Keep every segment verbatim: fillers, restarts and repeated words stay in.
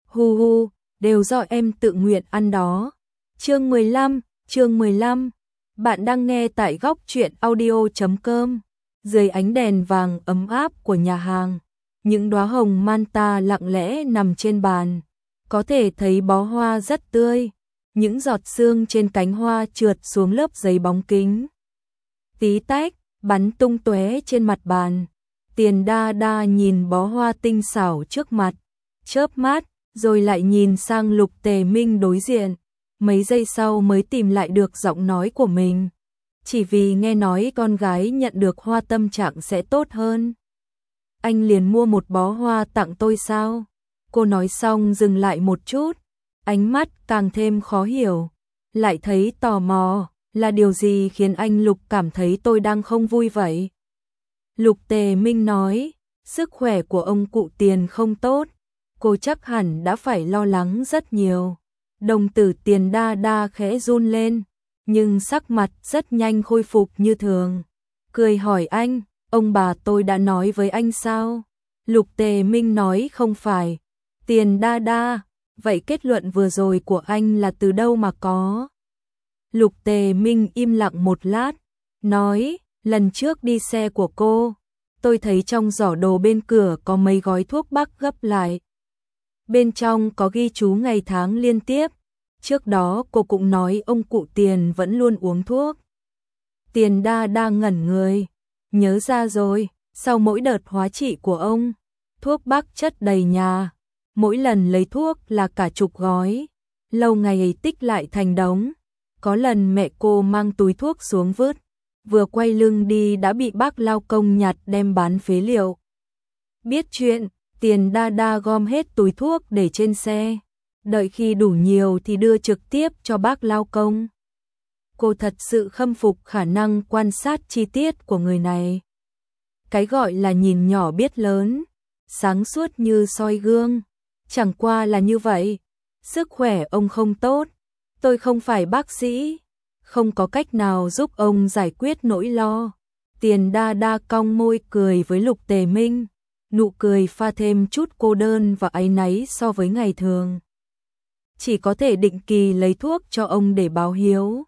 Hu hu, đều do em tự nguyện ăn đó. Chương mười lăm, chương mười lăm. Bạn đang nghe tại góc truyện audio chấm com. Dưới ánh đèn vàng ấm áp của nhà hàng, những đóa hồng manta lặng lẽ nằm trên bàn. Có thể thấy bó hoa rất tươi, những giọt sương trên cánh hoa trượt xuống lớp giấy bóng kính. Tí tách, bắn tung tóe trên mặt bàn. Tiền Đa Đa nhìn bó hoa tinh xảo trước mặt, chớp mắt, rồi lại nhìn sang Lục Tề Minh đối diện. Mấy giây sau mới tìm lại được giọng nói của mình. Chỉ vì nghe nói con gái nhận được hoa tâm trạng sẽ tốt hơn. Anh liền mua một bó hoa tặng tôi sao? Cô nói xong dừng lại một chút, ánh mắt càng thêm khó hiểu. Lại thấy tò mò, là điều gì khiến anh Lục cảm thấy tôi đang không vui vậy? Lục Tề Minh nói, sức khỏe của ông cụ Tiền không tốt, cô chắc hẳn đã phải lo lắng rất nhiều. Đồng tử Tiền Đa Đa khẽ run lên, nhưng sắc mặt rất nhanh khôi phục như thường. Cười hỏi anh, ông bà tôi đã nói với anh sao? Lục Tề Minh nói không phải. Tiền Đa Đa, vậy kết luận vừa rồi của anh là từ đâu mà có? Lục Tề Minh im lặng một lát, nói, lần trước đi xe của cô, tôi thấy trong giỏ đồ bên cửa có mấy gói thuốc bắc gấp lại. Bên trong có ghi chú ngày tháng liên tiếp, trước đó cô cũng nói ông cụ Tiền vẫn luôn uống thuốc. Tiền Đa Đa ngẩn người, nhớ ra rồi, sau mỗi đợt hóa trị của ông, thuốc bắc chất đầy nhà, mỗi lần lấy thuốc là cả chục gói, lâu ngày ấy tích lại thành đống. Có lần mẹ cô mang túi thuốc xuống vứt, vừa quay lưng đi đã bị bác lao công nhặt đem bán phế liệu. Biết chuyện, Tiền Đa Đa gom hết túi thuốc để trên xe, đợi khi đủ nhiều thì đưa trực tiếp cho bác lao công. Cô thật sự khâm phục khả năng quan sát chi tiết của người này. Cái gọi là nhìn nhỏ biết lớn, sáng suốt như soi gương, chẳng qua là như vậy. Sức khỏe ông không tốt, tôi không phải bác sĩ, không có cách nào giúp ông giải quyết nỗi lo. Tiền Đa Đa cong môi cười với Lục Tề Minh, nụ cười pha thêm chút cô đơn và áy náy so với ngày thường. Chỉ có thể định kỳ lấy thuốc cho ông để báo hiếu.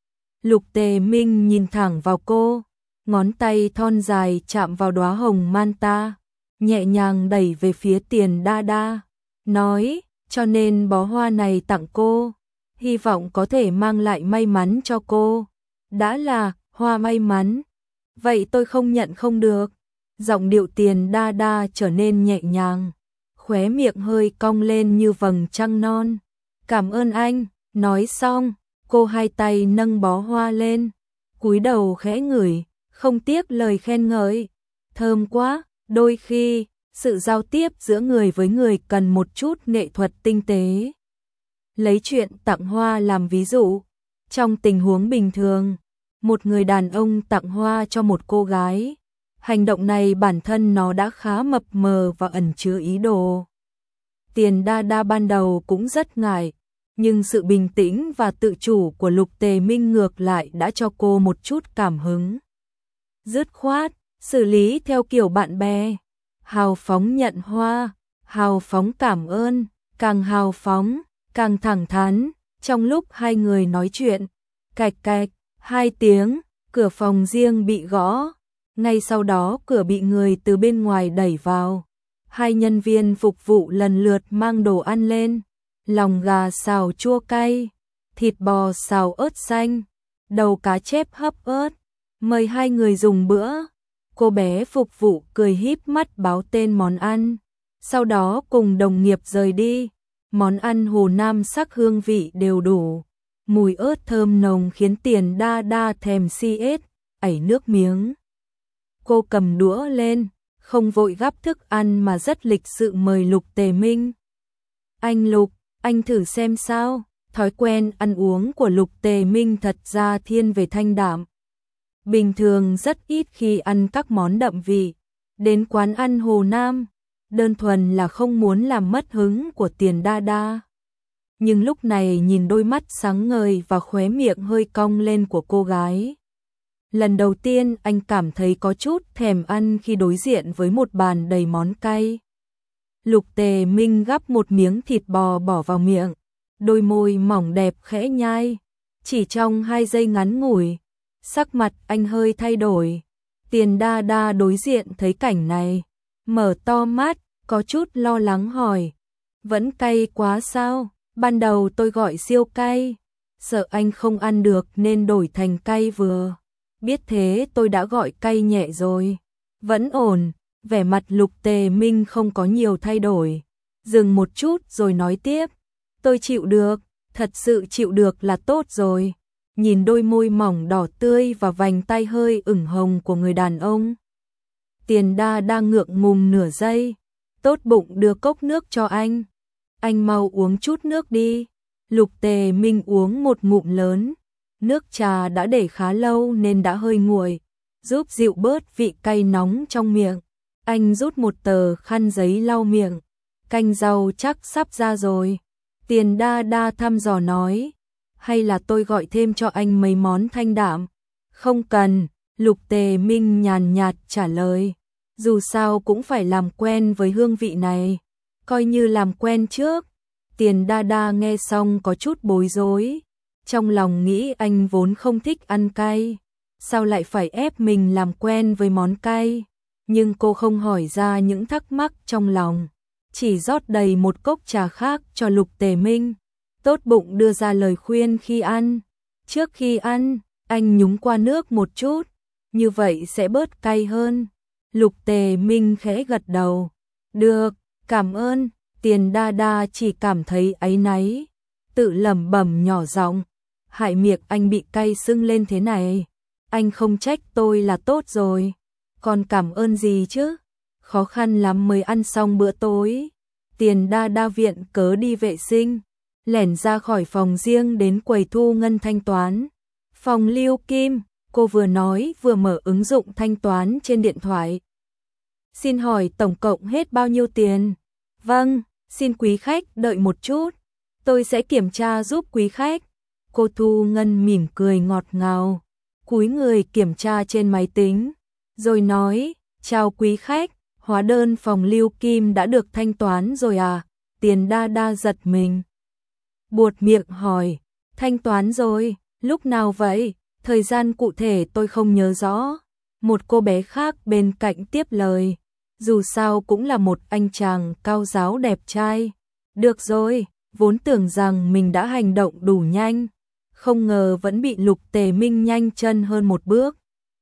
Lục Tề Minh nhìn thẳng vào cô, ngón tay thon dài chạm vào đóa hồng manta, nhẹ nhàng đẩy về phía Tiền Đa Đa, nói, cho nên bó hoa này tặng cô, hy vọng có thể mang lại may mắn cho cô. Đã là hoa may mắn, vậy tôi không nhận không được. Giọng điệu Tiền Đa Đa trở nên nhẹ nhàng, khóe miệng hơi cong lên như vầng trăng non. Cảm ơn anh. Nói xong, cô hai tay nâng bó hoa lên, cúi đầu khẽ ngửi, không tiếc lời khen ngợi. Thơm quá. Đôi khi, sự giao tiếp giữa người với người cần một chút nghệ thuật tinh tế. Lấy chuyện tặng hoa làm ví dụ, trong tình huống bình thường, một người đàn ông tặng hoa cho một cô gái, hành động này bản thân nó đã khá mập mờ và ẩn chứa ý đồ. Tiền Đa Đa ban đầu cũng rất ngại, nhưng sự bình tĩnh và tự chủ của Lục Tề Minh ngược lại đã cho cô một chút cảm hứng. Dứt khoát, xử lý theo kiểu bạn bè, hào phóng nhận hoa, hào phóng cảm ơn, càng hào phóng, càng thẳng thắn. Trong lúc hai người nói chuyện, cạch cạch, hai tiếng, cửa phòng riêng bị gõ. Ngay sau đó cửa bị người từ bên ngoài đẩy vào. Hai nhân viên phục vụ lần lượt mang đồ ăn lên, lòng gà xào chua cay, thịt bò xào ớt xanh, đầu cá chép hấp ớt, mời hai người dùng bữa. Cô bé phục vụ cười híp mắt báo tên món ăn, sau đó cùng đồng nghiệp rời đi. Món ăn Hồ Nam sắc hương vị đều đủ, mùi ớt thơm nồng khiến Tiền Đa Đa thèm si ết, ảy nước miếng. Cô cầm đũa lên, không vội gắp thức ăn mà rất lịch sự mời Lục Tề Minh. Anh Lục, anh thử xem sao. Thói quen ăn uống của Lục Tề Minh thật ra thiên về thanh đạm. Bình thường rất ít khi ăn các món đậm vị. Đến quán ăn Hồ Nam, đơn thuần là không muốn làm mất hứng của Tiền Đa Đa. Nhưng lúc này nhìn đôi mắt sáng ngời và khóe miệng hơi cong lên của cô gái, lần đầu tiên anh cảm thấy có chút thèm ăn khi đối diện với một bàn đầy món cay. Lục Tề Minh gắp một miếng thịt bò bỏ vào miệng, đôi môi mỏng đẹp khẽ nhai. Chỉ trong hai giây ngắn ngủi, sắc mặt anh hơi thay đổi. Tiền Đa Đa đối diện thấy cảnh này, mở to mắt, có chút lo lắng hỏi. Vẫn cay quá sao? Ban đầu tôi gọi siêu cay, sợ anh không ăn được nên đổi thành cay vừa. Biết thế tôi đã gọi cay nhẹ rồi. Vẫn ổn, vẻ mặt Lục Tề Minh không có nhiều thay đổi. Dừng một chút rồi nói tiếp. Tôi chịu được, thật sự chịu được là tốt rồi. Nhìn đôi môi mỏng đỏ tươi và vành tay hơi ửng hồng của người đàn ông. Tiền Đa đang ngượng ngùng nửa giây, tốt bụng đưa cốc nước cho anh. Anh mau uống chút nước đi. Lục Tề Minh uống một ngụm lớn. Nước trà đã để khá lâu nên đã hơi nguội, giúp dịu bớt vị cay nóng trong miệng. Anh rút một tờ khăn giấy lau miệng. Canh rau chắc sắp ra rồi. Tiền Đa Đa thăm dò nói. Hay là tôi gọi thêm cho anh mấy món thanh đạm? Không cần, Lục Tề Minh nhàn nhạt trả lời. Dù sao cũng phải làm quen với hương vị này. Coi như làm quen trước. Tiền Đa Đa nghe xong có chút bối rối. Trong lòng nghĩ anh vốn không thích ăn cay. Sao lại phải ép mình làm quen với món cay? Nhưng cô không hỏi ra những thắc mắc trong lòng. Chỉ rót đầy một cốc trà khác cho Lục Tề Minh. Tốt bụng đưa ra lời khuyên khi ăn. Trước khi ăn, anh nhúng qua nước một chút. Như vậy sẽ bớt cay hơn. Lục Tề Minh khẽ gật đầu. Được, cảm ơn. Tiền Đa Đa chỉ cảm thấy áy náy. Tự lẩm bẩm nhỏ giọng. Hại miệng anh bị cay sưng lên thế này. Anh không trách tôi là tốt rồi. Còn cảm ơn gì chứ? Khó khăn lắm mới ăn xong bữa tối. Tiền Đa Đa viện cớ đi vệ sinh. Lẻn ra khỏi phòng riêng đến quầy thu ngân thanh toán. Phòng Lưu Kim, cô vừa nói vừa mở ứng dụng thanh toán trên điện thoại. Xin hỏi tổng cộng hết bao nhiêu tiền? Vâng, xin quý khách đợi một chút. Tôi sẽ kiểm tra giúp quý khách. Cô thu ngân mỉm cười ngọt ngào. Cúi người kiểm tra trên máy tính. Rồi nói, chào quý khách, hóa đơn phòng Lưu Kim đã được thanh toán rồi à? Tiền Đa Đa giật mình. Buột miệng hỏi, thanh toán rồi, lúc nào vậy? Thời gian cụ thể tôi không nhớ rõ. Một cô bé khác bên cạnh tiếp lời, dù sao cũng là một anh chàng cao ráo đẹp trai. Được rồi, vốn tưởng rằng mình đã hành động đủ nhanh, không ngờ vẫn bị Lục Tề Minh nhanh chân hơn một bước.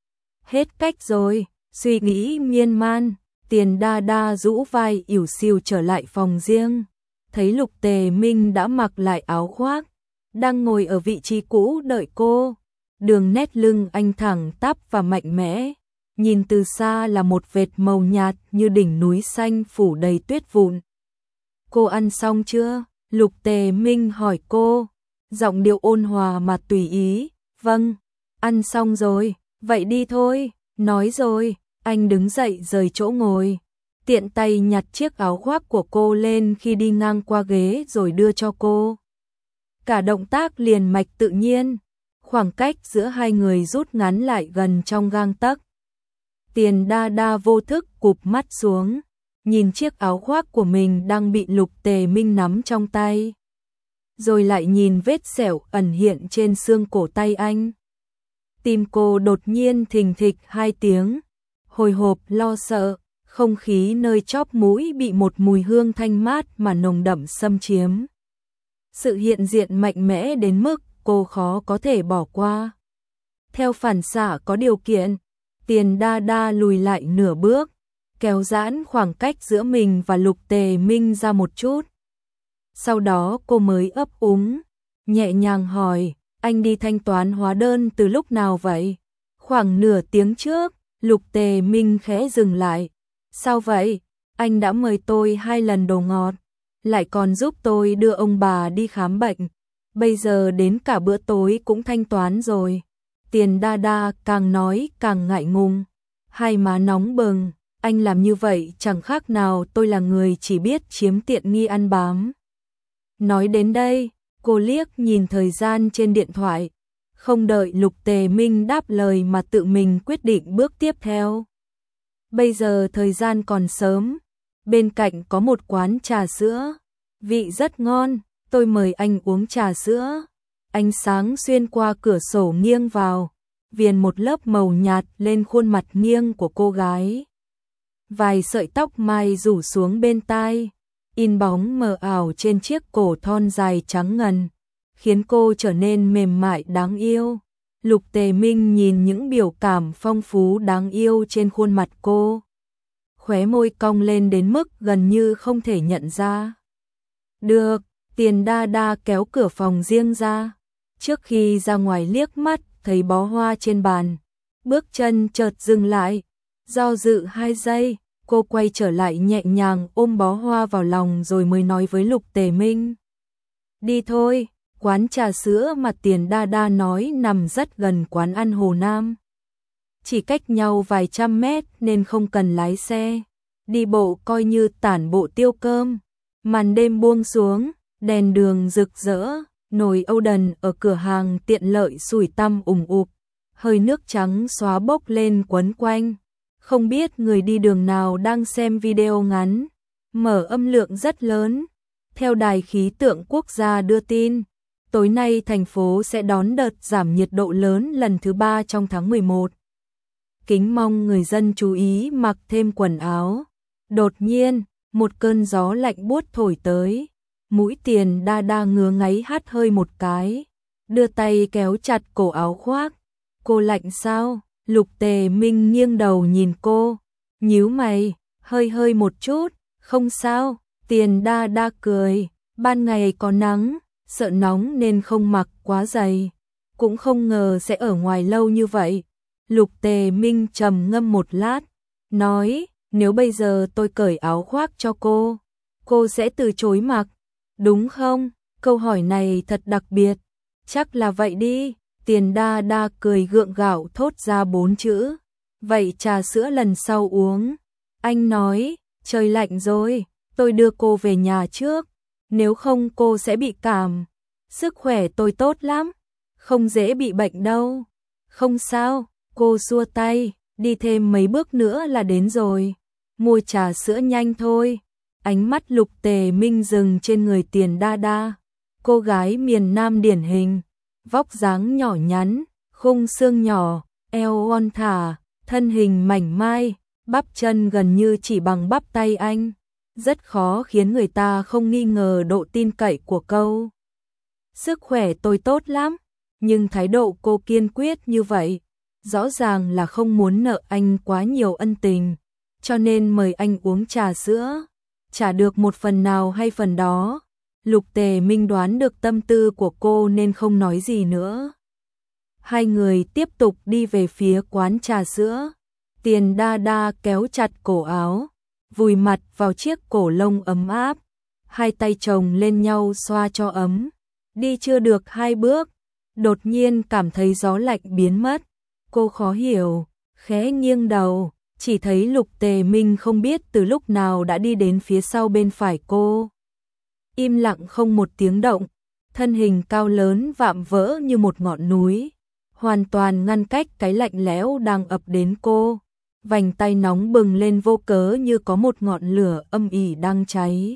Hết cách rồi, suy nghĩ miên man, Tiền Đa Đa rũ vai ỉu xìu trở lại phòng riêng. Thấy Lục Tề Minh đã mặc lại áo khoác, đang ngồi ở vị trí cũ đợi cô. Đường nét lưng anh thẳng tắp và mạnh mẽ, nhìn từ xa là một vệt màu nhạt như đỉnh núi xanh phủ đầy tuyết vụn. Cô ăn xong chưa? Lục Tề Minh hỏi cô, giọng điệu ôn hòa mà tùy ý. Vâng, ăn xong rồi, vậy đi thôi. Nói rồi, anh đứng dậy rời chỗ ngồi. Tiện tay nhặt chiếc áo khoác của cô lên khi đi ngang qua ghế rồi đưa cho cô. Cả động tác liền mạch tự nhiên, khoảng cách giữa hai người rút ngắn lại gần trong gang tấc. Tiền Đa Đa vô thức cụp mắt xuống, nhìn chiếc áo khoác của mình đang bị Lục Tề Minh nắm trong tay. Rồi lại nhìn vết sẹo ẩn hiện trên xương cổ tay anh. Tim cô đột nhiên thình thịch hai tiếng, hồi hộp lo sợ. Không khí nơi chóp mũi bị một mùi hương thanh mát mà nồng đậm xâm chiếm. Sự hiện diện mạnh mẽ đến mức cô khó có thể bỏ qua. Theo phản xạ có điều kiện, Tiền Đa Đa lùi lại nửa bước, kéo giãn khoảng cách giữa mình và Lục Tề Minh ra một chút. Sau đó cô mới ấp úng, nhẹ nhàng hỏi, anh đi thanh toán hóa đơn từ lúc nào vậy? Khoảng nửa tiếng trước. Lục Tề Minh khẽ dừng lại. Sao vậy? Anh đã mời tôi hai lần đồ ngọt, lại còn giúp tôi đưa ông bà đi khám bệnh. Bây giờ đến cả bữa tối cũng thanh toán rồi. Tiền Đa Đa càng nói càng ngại ngùng, hai má nóng bừng. Anh làm như vậy chẳng khác nào tôi là người chỉ biết chiếm tiện nghi ăn bám. Nói đến đây, cô liếc nhìn thời gian trên điện thoại. Không đợi Lục Tề Minh đáp lời mà tự mình quyết định bước tiếp theo. Bây giờ thời gian còn sớm, bên cạnh có một quán trà sữa, vị rất ngon, tôi mời anh uống trà sữa. Ánh sáng xuyên qua cửa sổ nghiêng vào, viền một lớp màu nhạt lên khuôn mặt nghiêng của cô gái. Vài sợi tóc mai rủ xuống bên tai, in bóng mờ ảo trên chiếc cổ thon dài trắng ngần, khiến cô trở nên mềm mại đáng yêu. Lục Tề Minh nhìn những biểu cảm phong phú đáng yêu trên khuôn mặt cô. Khóe môi cong lên đến mức gần như không thể nhận ra. Được, Tiền Đa Đa kéo cửa phòng riêng ra. Trước khi ra ngoài liếc mắt, thấy bó hoa trên bàn. Bước chân chợt dừng lại. Do dự hai giây, cô quay trở lại nhẹ nhàng ôm bó hoa vào lòng rồi mới nói với Lục Tề Minh. Đi thôi, quán trà sữa mà Tiền Đa Đa nói nằm rất gần quán ăn Hồ Nam. Chỉ cách nhau vài trăm mét nên không cần lái xe. Đi bộ coi như tản bộ tiêu cơm. Màn đêm buông xuống, đèn đường rực rỡ, nồi âu đần ở cửa hàng tiện lợi sủi tăm ủng ục. Hơi nước trắng xóa bốc lên quấn quanh. Không biết người đi đường nào đang xem video ngắn. Mở âm lượng rất lớn. Theo đài khí tượng quốc gia đưa tin, tối nay thành phố sẽ đón đợt giảm nhiệt độ lớn lần thứ ba trong tháng mười một. Kính mong người dân chú ý mặc thêm quần áo. Đột nhiên, một cơn gió lạnh buốt thổi tới. Mũi Tiền Đa Đa ngứa ngáy hắt hơi một cái, đưa tay kéo chặt cổ áo khoác. Cô lạnh sao? Lục Tề Minh nghiêng đầu nhìn cô, nhíu mày, hơi hơi một chút, không sao. Tiền Đa Đa cười, ban ngày có nắng, sợ nóng nên không mặc quá dày, cũng không ngờ sẽ ở ngoài lâu như vậy. Lục Tề Minh trầm ngâm một lát, nói, nếu bây giờ tôi cởi áo khoác cho cô, cô sẽ từ chối mặc, đúng không? Câu hỏi này thật đặc biệt. Chắc là vậy đi. Tiền Đa Đa cười gượng gạo thốt ra bốn chữ. Vậy trà sữa lần sau uống. Anh nói, trời lạnh rồi, tôi đưa cô về nhà trước, nếu không cô sẽ bị cảm. Sức khỏe tôi tốt lắm, không dễ bị bệnh đâu. Không sao, cô xua tay, đi thêm mấy bước nữa là đến rồi. Mua trà sữa nhanh thôi. Ánh mắt Lục Tề Minh dừng trên người Tiền Đa Đa, cô gái miền Nam điển hình, vóc dáng nhỏ nhắn, khung xương nhỏ, eo thon thả, thân hình mảnh mai, bắp chân gần như chỉ bằng bắp tay anh, rất khó khiến người ta không nghi ngờ độ tin cậy của câu. Sức khỏe tôi tốt lắm, nhưng thái độ cô kiên quyết như vậy, rõ ràng là không muốn nợ anh quá nhiều ân tình, cho nên mời anh uống trà sữa. Trả được một phần nào hay phần đó. Lục Tề Minh đoán được tâm tư của cô nên không nói gì nữa. Hai người tiếp tục đi về phía quán trà sữa. Tiền Đa Đa kéo chặt cổ áo, vùi mặt vào chiếc cổ lông ấm áp, hai tay chồng lên nhau xoa cho ấm. Đi chưa được hai bước, đột nhiên cảm thấy gió lạnh biến mất. Cô khó hiểu, khẽ nghiêng đầu, chỉ thấy Lục Tề Minh không biết từ lúc nào đã đi đến phía sau bên phải cô. Im lặng không một tiếng động, thân hình cao lớn vạm vỡ như một ngọn núi, hoàn toàn ngăn cách cái lạnh lẽo đang ập đến cô. Vành tay nóng bừng lên vô cớ như có một ngọn lửa âm ỉ đang cháy.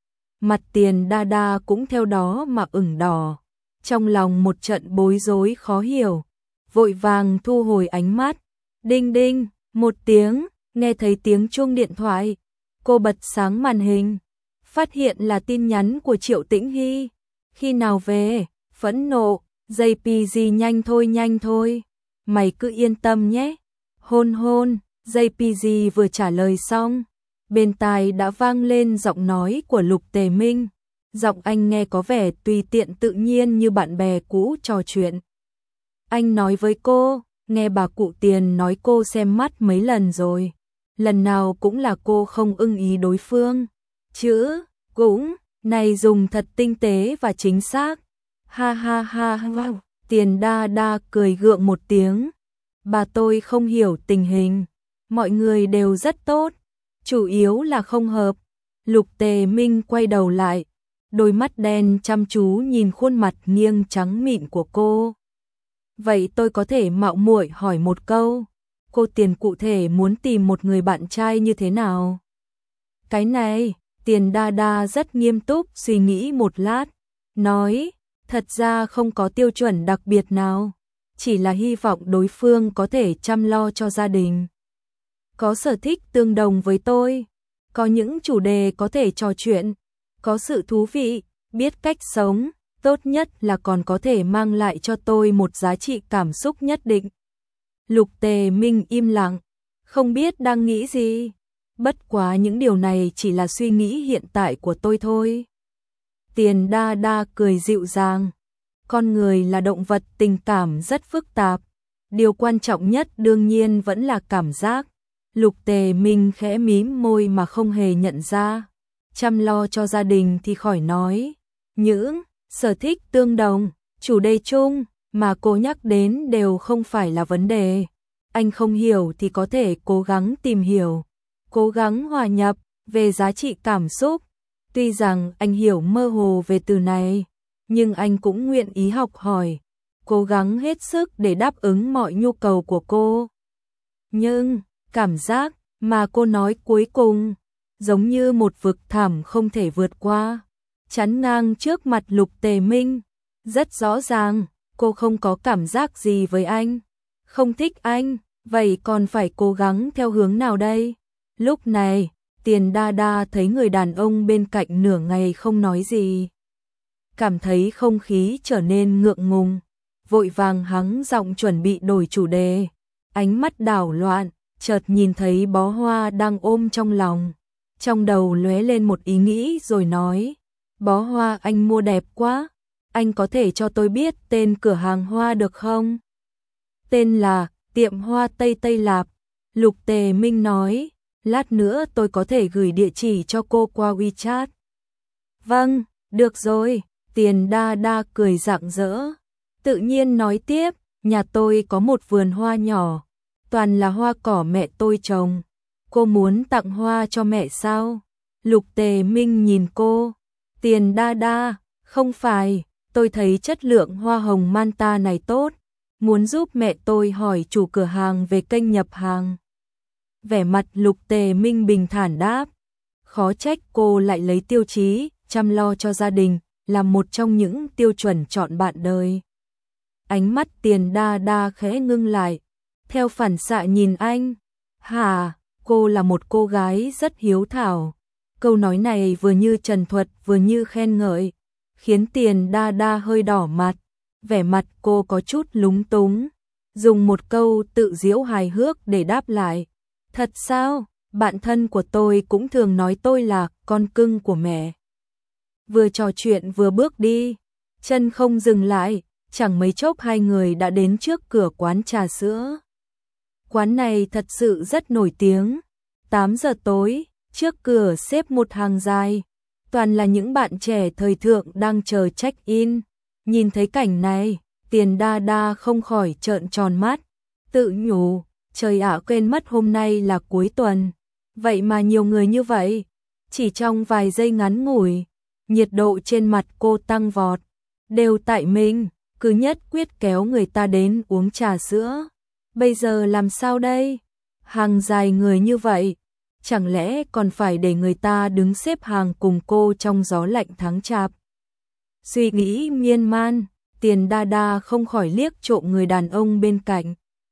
Mặt Tiền Đa Đa cũng theo đó mà ửng đỏ, trong lòng một trận bối rối khó hiểu, vội vàng thu hồi ánh mắt. Đinh đinh, một tiếng, nghe thấy tiếng chuông điện thoại, cô bật sáng màn hình, phát hiện là tin nhắn của Triệu Tĩnh Hy. Khi nào về? Phẫn nộ, gi pê giê nhanh thôi nhanh thôi, mày cứ yên tâm nhé. Hôn hôn, gi pê giê vừa trả lời xong, bên tai đã vang lên giọng nói của Lục Tề Minh. Giọng anh nghe có vẻ tùy tiện tự nhiên như bạn bè cũ trò chuyện. Anh nói với cô, nghe bà cụ Tiền nói cô xem mắt mấy lần rồi, lần nào cũng là cô không ưng ý đối phương. Chữ, cũng, này dùng thật tinh tế và chính xác. Ha ha ha ha, Tiền Đa Đa cười gượng một tiếng. Bà tôi không hiểu tình hình, mọi người đều rất tốt, chủ yếu là không hợp. Lục Tề Minh quay đầu lại, đôi mắt đen chăm chú nhìn khuôn mặt nghiêng trắng mịn của cô. Vậy tôi có thể mạo muội hỏi một câu, cô Tiền cụ thể muốn tìm một người bạn trai như thế nào? Cái này, Tiền Đa Đa rất nghiêm túc suy nghĩ một lát, nói, thật ra không có tiêu chuẩn đặc biệt nào, chỉ là hy vọng đối phương có thể chăm lo cho gia đình. Có sở thích tương đồng với tôi, có những chủ đề có thể trò chuyện, có sự thú vị, biết cách sống, tốt nhất là còn có thể mang lại cho tôi một giá trị cảm xúc nhất định. Lục Tề Minh im lặng, không biết đang nghĩ gì. Bất quá những điều này chỉ là suy nghĩ hiện tại của tôi thôi. Tiền Đa Đa cười dịu dàng. Con người là động vật tình cảm rất phức tạp. Điều quan trọng nhất đương nhiên vẫn là cảm giác. Lục Tề Minh khẽ mím môi mà không hề nhận ra. Chăm lo cho gia đình thì khỏi nói. Những sở thích tương đồng, chủ đề chung mà cô nhắc đến đều không phải là vấn đề. Anh không hiểu thì có thể cố gắng tìm hiểu, cố gắng hòa nhập về giá trị cảm xúc. Tuy rằng anh hiểu mơ hồ về từ này, nhưng anh cũng nguyện ý học hỏi, cố gắng hết sức để đáp ứng mọi nhu cầu của cô. Nhưng, cảm giác mà cô nói cuối cùng, giống như một vực thẳm không thể vượt qua, chắn ngang trước mặt Lục Tề Minh. Rất rõ ràng, cô không có cảm giác gì với anh, không thích anh, vậy còn phải cố gắng theo hướng nào đây? Lúc này, Tiền Đa Đa thấy người đàn ông bên cạnh nửa ngày không nói gì. Cảm thấy không khí trở nên ngượng ngùng, vội vàng hắng giọng chuẩn bị đổi chủ đề. Ánh mắt đảo loạn, chợt nhìn thấy bó hoa đang ôm trong lòng. Trong đầu lóe lên một ý nghĩ rồi nói, bó hoa anh mua đẹp quá, anh có thể cho tôi biết tên cửa hàng hoa được không? Tên là Tiệm Hoa Tây Tây Lạp. Lục Tề Minh nói, lát nữa tôi có thể gửi địa chỉ cho cô qua WeChat. Vâng, được rồi, Tiền Đa Đa cười rạng rỡ. Tự nhiên nói tiếp, nhà tôi có một vườn hoa nhỏ, toàn là hoa cỏ mẹ tôi trồng. Cô muốn tặng hoa cho mẹ sao? Lục Tề Minh nhìn cô. Tiền Đa Đa, không phải, tôi thấy chất lượng hoa hồng Manta này tốt, muốn giúp mẹ tôi hỏi chủ cửa hàng về kênh nhập hàng. Vẻ mặt Lục Tề Minh bình thản đáp, khó trách cô lại lấy tiêu chí chăm lo cho gia đình làm một trong những tiêu chuẩn chọn bạn đời. Ánh mắt Tiền Đa Đa khẽ ngưng lại, theo phản xạ nhìn anh. Hả, cô là một cô gái rất hiếu thảo. Câu nói này vừa như trần thuật vừa như khen ngợi, khiến Tiền Đa Đa hơi đỏ mặt. Vẻ mặt cô có chút lúng túng, dùng một câu tự giễu hài hước để đáp lại. Thật sao, bạn thân của tôi cũng thường nói tôi là con cưng của mẹ. Vừa trò chuyện vừa bước đi, chân không dừng lại, chẳng mấy chốc hai người đã đến trước cửa quán trà sữa. Quán này thật sự rất nổi tiếng. tám giờ tối, trước cửa xếp một hàng dài, toàn là những bạn trẻ thời thượng đang chờ check-in. Nhìn thấy cảnh này, Tiền Đa Đa không khỏi trợn tròn mắt, tự nhủ, trời ạ, quên mất hôm nay là cuối tuần, vậy mà nhiều người như vậy. Chỉ trong vài giây ngắn ngủi, nhiệt độ trên mặt cô tăng vọt, đều tại mình, cứ nhất quyết kéo người ta đến uống trà sữa. Bây giờ làm sao đây? Hàng dài người như vậy, chẳng lẽ còn phải để người ta đứng xếp hàng cùng cô trong gió lạnh tháng chạp? Suy nghĩ miên man, Tiền Đa Đa không khỏi liếc trộm người đàn ông bên cạnh.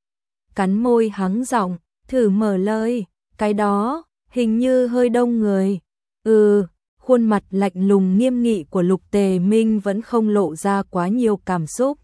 Cắn môi hắng giọng, thử mở lời, cái đó, hình như hơi đông người. Ừ, khuôn mặt lạnh lùng nghiêm nghị của Lục Tề Minh vẫn không lộ ra quá nhiều cảm xúc.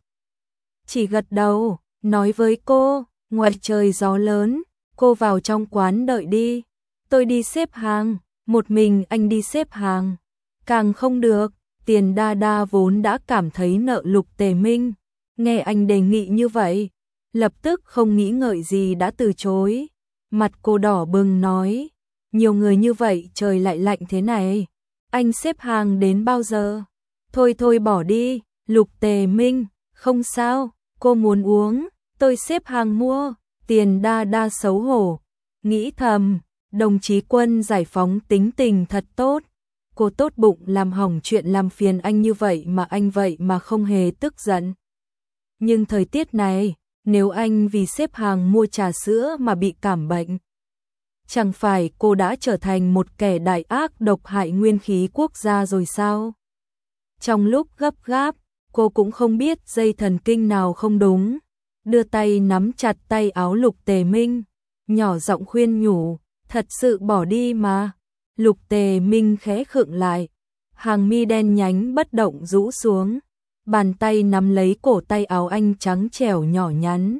Chỉ gật đầu, nói với cô, ngoài trời gió lớn, cô vào trong quán đợi đi. Tôi đi xếp hàng, một mình anh đi xếp hàng. Càng không được, Tiền Đa Đa vốn đã cảm thấy nợ Lục Tề Minh. Nghe anh đề nghị như vậy, lập tức không nghĩ ngợi gì đã từ chối. Mặt cô đỏ bừng nói, nhiều người như vậy trời lại lạnh thế này. Anh xếp hàng đến bao giờ? Thôi thôi bỏ đi, Lục Tề Minh, không sao, cô muốn uống, tôi xếp hàng mua. Tiền Đa Đa xấu hổ, nghĩ thầm, đồng chí Quân giải phóng tính tình thật tốt. Cô tốt bụng làm hỏng chuyện làm phiền anh như vậy mà anh vậy mà không hề tức giận. Nhưng thời tiết này, nếu anh vì xếp hàng mua trà sữa mà bị cảm bệnh, Chẳng phải cô đã trở thành một kẻ đại ác độc hại nguyên khí quốc gia rồi sao? Trong lúc gấp gáp, cô cũng không biết dây thần kinh nào không đúng. Đưa tay nắm chặt tay áo Lục Tề Minh, nhỏ giọng khuyên nhủ, thật sự bỏ đi mà. Lục Tề Minh khẽ khựng lại, hàng mi đen nhánh bất động rũ xuống, bàn tay nắm lấy cổ tay áo anh trắng trẻo nhỏ nhắn.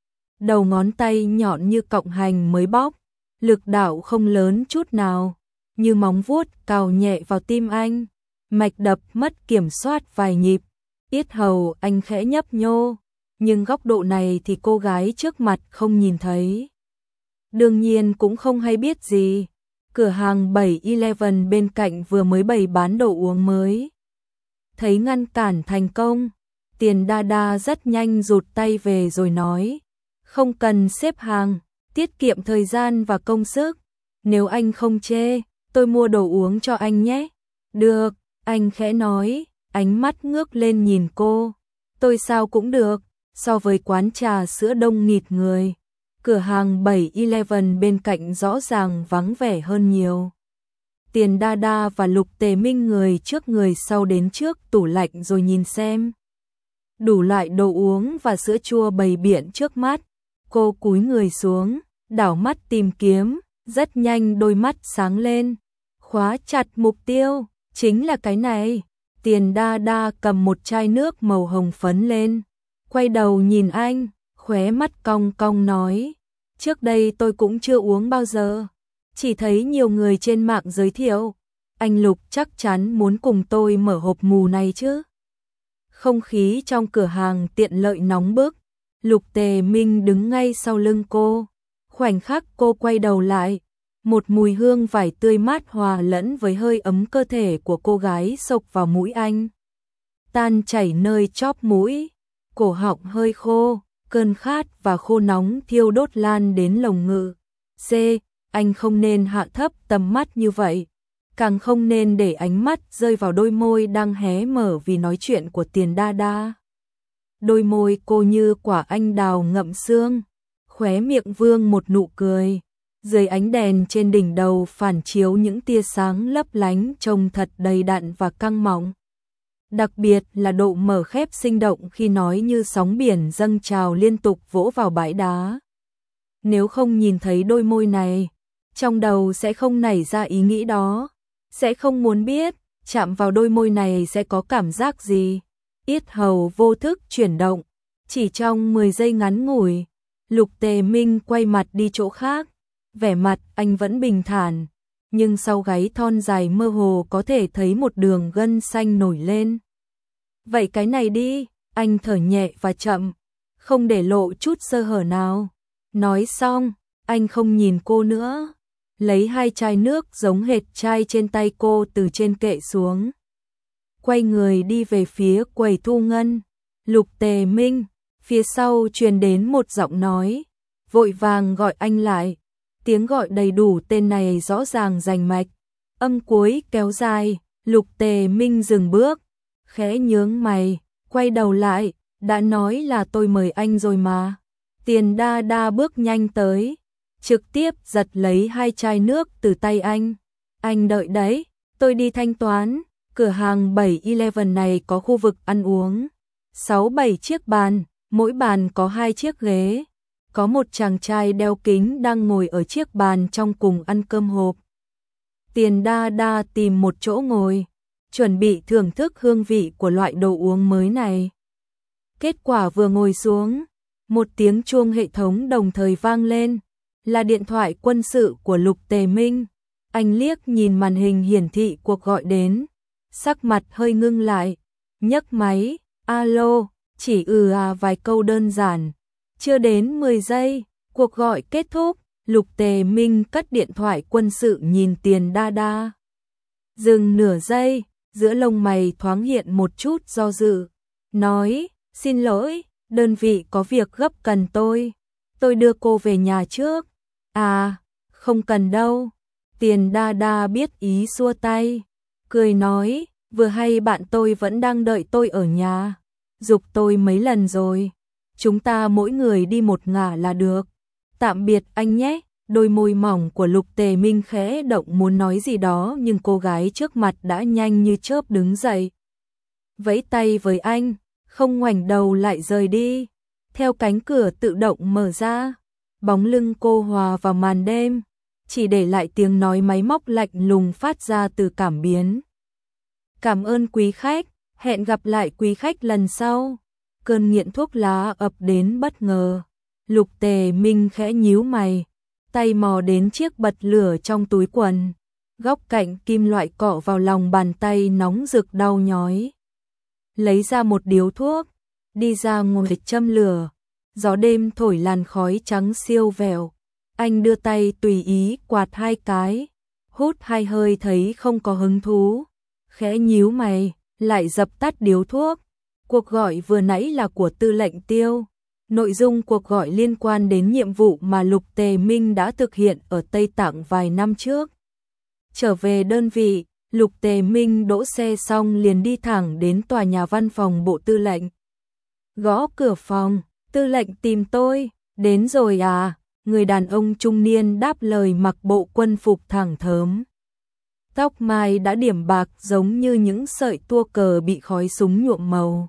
Đầu ngón tay nhọn như cọng hành mới bóc, lực đạo không lớn chút nào, như móng vuốt cào nhẹ vào tim anh, mạch đập mất kiểm soát vài nhịp, yết hầu anh khẽ nhấp nhô, nhưng góc độ này thì cô gái trước mặt không nhìn thấy. Đương nhiên cũng không hay biết gì, cửa hàng bảy eleven bên cạnh vừa mới bày bán đồ uống mới. Thấy ngăn cản thành công, Tiền Đa Đa rất nhanh rụt tay về rồi nói, không cần xếp hàng, tiết kiệm thời gian và công sức, nếu anh không chê, tôi mua đồ uống cho anh nhé. Được, anh khẽ nói, ánh mắt ngước lên nhìn cô, tôi sao cũng được, so với quán trà sữa đông nghịt người, cửa hàng bảy eleven bên cạnh rõ ràng vắng vẻ hơn nhiều. Tiền Đa Đa và Lục Tề Minh người trước người sau đến trước tủ lạnh rồi nhìn xem. Đủ loại đồ uống và sữa chua bày biện trước mắt, cô cúi người xuống, đảo mắt tìm kiếm, rất nhanh đôi mắt sáng lên, khóa chặt mục tiêu, chính là cái này. Tiền Đa Đa cầm một chai nước màu hồng phấn lên, quay đầu nhìn anh, khóe mắt cong cong nói, trước đây tôi cũng chưa uống bao giờ, chỉ thấy nhiều người trên mạng giới thiệu, anh Lục chắc chắn muốn cùng tôi mở hộp mù này chứ. Không khí trong cửa hàng tiện lợi nóng bức, Lục Tề Minh đứng ngay sau lưng cô, khoảnh khắc cô quay đầu lại, một mùi hương vải tươi mát hòa lẫn với hơi ấm cơ thể của cô gái xộc vào mũi anh, tan chảy nơi chóp mũi, cổ họng hơi khô, cơn khát và khô nóng thiêu đốt lan đến lồng ngực. C, anh không nên hạ thấp tầm mắt như vậy, càng không nên để ánh mắt rơi vào đôi môi đang hé mở vì nói chuyện của Tiền Đa Đa. Đôi môi cô như quả anh đào ngậm xương, khóe miệng vương một nụ cười, dưới ánh đèn trên đỉnh đầu phản chiếu những tia sáng lấp lánh trông thật đầy đặn và căng mọng. Đặc biệt là độ mở khép sinh động khi nói như sóng biển dâng trào liên tục vỗ vào bãi đá. Nếu không nhìn thấy đôi môi này, trong đầu sẽ không nảy ra ý nghĩ đó, sẽ không muốn biết chạm vào đôi môi này sẽ có cảm giác gì. Yết hầu vô thức chuyển động, chỉ trong mười giây ngắn ngủi, Lục Tề Minh quay mặt đi chỗ khác, vẻ mặt anh vẫn bình thản, nhưng sau gáy thon dài mơ hồ có thể thấy một đường gân xanh nổi lên. Vậy cái này đi, anh thở nhẹ và chậm, không để lộ chút sơ hở nào. Nói xong, anh không nhìn cô nữa, lấy hai chai nước giống hệt chai trên tay cô từ trên kệ xuống. Quay người đi về phía quầy thu ngân. Lục Tề Minh, phía sau truyền đến một giọng nói, vội vàng gọi anh lại. Tiếng gọi đầy đủ tên này rõ ràng rành mạch, âm cuối kéo dài. Lục Tề Minh dừng bước, khẽ nhướng mày, quay đầu lại, đã nói là tôi mời anh rồi mà. Tiền Đa Đa bước nhanh tới, trực tiếp giật lấy hai chai nước từ tay anh. Anh đợi đấy, tôi đi thanh toán. Cửa hàng bảy eleven này có khu vực ăn uống, sáu bảy chiếc bàn, mỗi bàn có hai chiếc ghế. Có một chàng trai đeo kính đang ngồi ở chiếc bàn trong cùng ăn cơm hộp. Tiền Đa Đa tìm một chỗ ngồi, chuẩn bị thưởng thức hương vị của loại đồ uống mới này. Kết quả vừa ngồi xuống, một tiếng chuông hệ thống đồng thời vang lên, là điện thoại quân sự của Lục Tề Minh. Anh liếc nhìn màn hình hiển thị cuộc gọi đến, sắc mặt hơi ngưng lại, nhấc máy, alo, chỉ ừ à vài câu đơn giản. Chưa đến mười giây, cuộc gọi kết thúc, Lục Tề Minh cất điện thoại quân sự nhìn Tiền Đa Đa. Dừng nửa giây, giữa lông mày thoáng hiện một chút do dự, nói, xin lỗi, đơn vị có việc gấp cần tôi, tôi đưa cô về nhà trước. À, không cần đâu. Tiền Đa Đa biết ý xua tay, cười nói, vừa hay bạn tôi vẫn đang đợi tôi ở nhà, giục tôi mấy lần rồi, chúng ta mỗi người đi một ngả là được. Tạm biệt anh nhé. Đôi môi mỏng của Lục Tề Minh khẽ động muốn nói gì đó, nhưng cô gái trước mặt đã nhanh như chớp đứng dậy. Vẫy tay với anh, không ngoảnh đầu lại rời đi. Theo cánh cửa tự động mở ra, bóng lưng cô hòa vào màn đêm, chỉ để lại tiếng nói máy móc lạnh lùng phát ra từ cảm biến. Cảm ơn quý khách, hẹn gặp lại quý khách lần sau. Cơn nghiện thuốc lá ập đến bất ngờ. Lục Tề Minh khẽ nhíu mày, tay mò đến chiếc bật lửa trong túi quần. Góc cạnh kim loại cọ vào lòng bàn tay nóng rực đau nhói. Lấy ra một điếu thuốc, đi ra ngồi châm lửa. Gió đêm thổi làn khói trắng siêu vẹo. Anh đưa tay tùy ý quạt hai cái, hút hai hơi thấy không có hứng thú. Khẽ nhíu mày, lại dập tắt điếu thuốc. Cuộc gọi vừa nãy là của Tư lệnh Tiêu. Nội dung cuộc gọi liên quan đến nhiệm vụ mà Lục Tề Minh đã thực hiện ở Tây Tạng vài năm trước. Trở về đơn vị, Lục Tề Minh đỗ xe xong liền đi thẳng đến tòa nhà văn phòng Bộ Tư lệnh. Gõ cửa phòng, Tư lệnh tìm tôi, đến rồi à? Người đàn ông trung niên đáp lời mặc bộ quân phục thẳng thớm. Tóc mai đã điểm bạc giống như những sợi tua cờ bị khói súng nhuộm màu,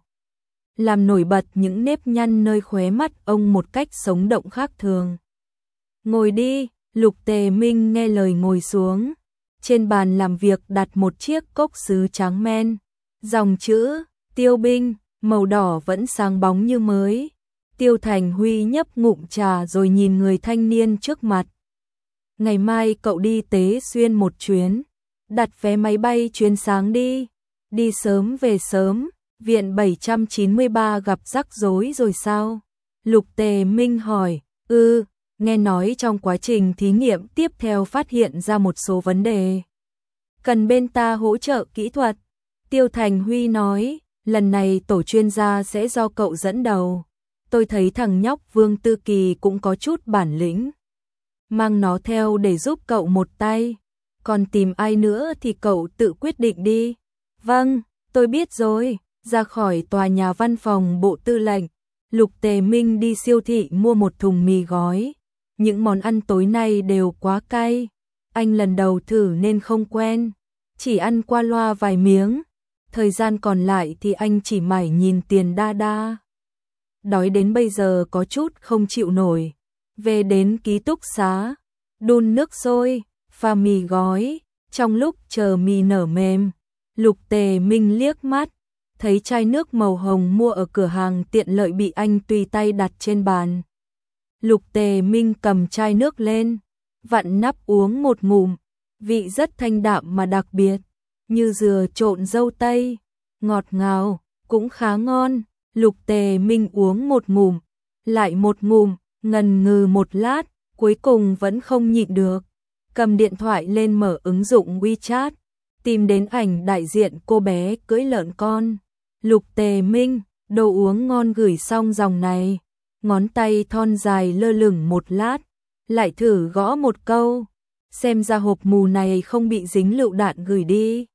làm nổi bật những nếp nhăn nơi khóe mắt ông một cách sống động khác thường. Ngồi đi, Lục Tề Minh nghe lời ngồi xuống. Trên bàn làm việc đặt một chiếc cốc sứ trắng men, dòng chữ Tiêu binh, màu đỏ vẫn sáng bóng như mới. Tiêu Thành Huy nhấp ngụm trà rồi nhìn người thanh niên trước mặt. Ngày mai cậu đi Tế Xuyên một chuyến, đặt vé máy bay chuyến sáng đi, đi sớm về sớm. Viện bảy trăm chín mươi ba gặp rắc rối rồi sao? Lục Tề Minh hỏi. Ừ, nghe nói trong quá trình thí nghiệm tiếp theo phát hiện ra một số vấn đề, cần bên ta hỗ trợ kỹ thuật. Tiêu Thành Huy nói, lần này tổ chuyên gia sẽ do cậu dẫn đầu. Tôi thấy thằng nhóc Vương Tư Kỳ cũng có chút bản lĩnh, mang nó theo để giúp cậu một tay. Còn tìm ai nữa thì cậu tự quyết định đi. Vâng, tôi biết rồi. Ra khỏi tòa nhà văn phòng Bộ Tư lệnh, Lục Tề Minh đi siêu thị mua một thùng mì gói. Những món ăn tối nay đều quá cay, anh lần đầu thử nên không quen, chỉ ăn qua loa vài miếng. Thời gian còn lại thì anh chỉ mải nhìn Tiền Đa Đa. Đói đến bây giờ có chút không chịu nổi. Về đến ký túc xá, đun nước sôi, pha mì gói. Trong lúc chờ mì nở mềm, Lục Tề Minh liếc mắt, thấy chai nước màu hồng mua ở cửa hàng tiện lợi bị anh tùy tay đặt trên bàn. Lục Tề Minh cầm chai nước lên, vặn nắp uống một ngụm, vị rất thanh đạm mà đặc biệt, như dừa trộn dâu tây, ngọt ngào, cũng khá ngon. Lục Tề Minh uống một ngụm, lại một ngụm, ngần ngừ một lát, cuối cùng vẫn không nhịn được. Cầm điện thoại lên mở ứng dụng WeChat, tìm đến ảnh đại diện cô bé cưỡi lợn con. Lục Tề Minh, đồ uống ngon gửi xong dòng này. Ngón tay thon dài lơ lửng một lát, lại thử gõ một câu. Xem ra hộp mù này không bị dính lựu đạn gửi đi.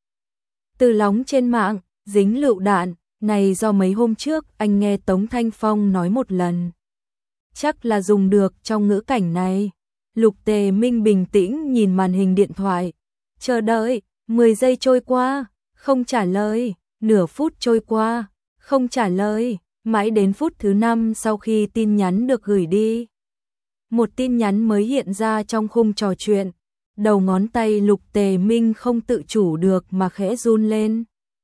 Từ lóng trên mạng, dính lựu đạn, này do mấy hôm trước anh nghe Tống Thanh Phong nói một lần. Chắc là dùng được trong ngữ cảnh này. Lục Tề Minh bình tĩnh nhìn màn hình điện thoại. Chờ đợi, mười giây trôi qua, không trả lời. Nửa phút trôi qua, không trả lời. Mãi đến phút thứ năm sau khi tin nhắn được gửi đi, một tin nhắn mới hiện ra trong khung trò chuyện. Đầu ngón tay Lục Tề Minh không tự chủ được mà khẽ run lên.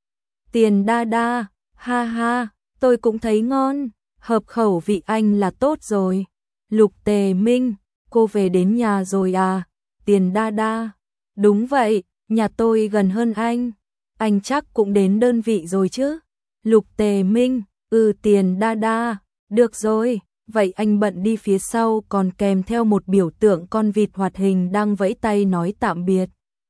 Tiền Đa Đa, ha ha, tôi cũng thấy ngon, hợp khẩu vị anh là tốt rồi. Lục Tề Minh, cô về đến nhà rồi à? Tiền Đa Đa, đúng vậy, nhà tôi gần hơn anh. Anh chắc cũng đến đơn vị rồi chứ? Lục Tề Minh, ừ. Tiền Đa Đa, được rồi, vậy anh bận đi. Phía sau còn kèm theo một biểu tượng con vịt hoạt hình đang vẫy tay nói tạm biệt.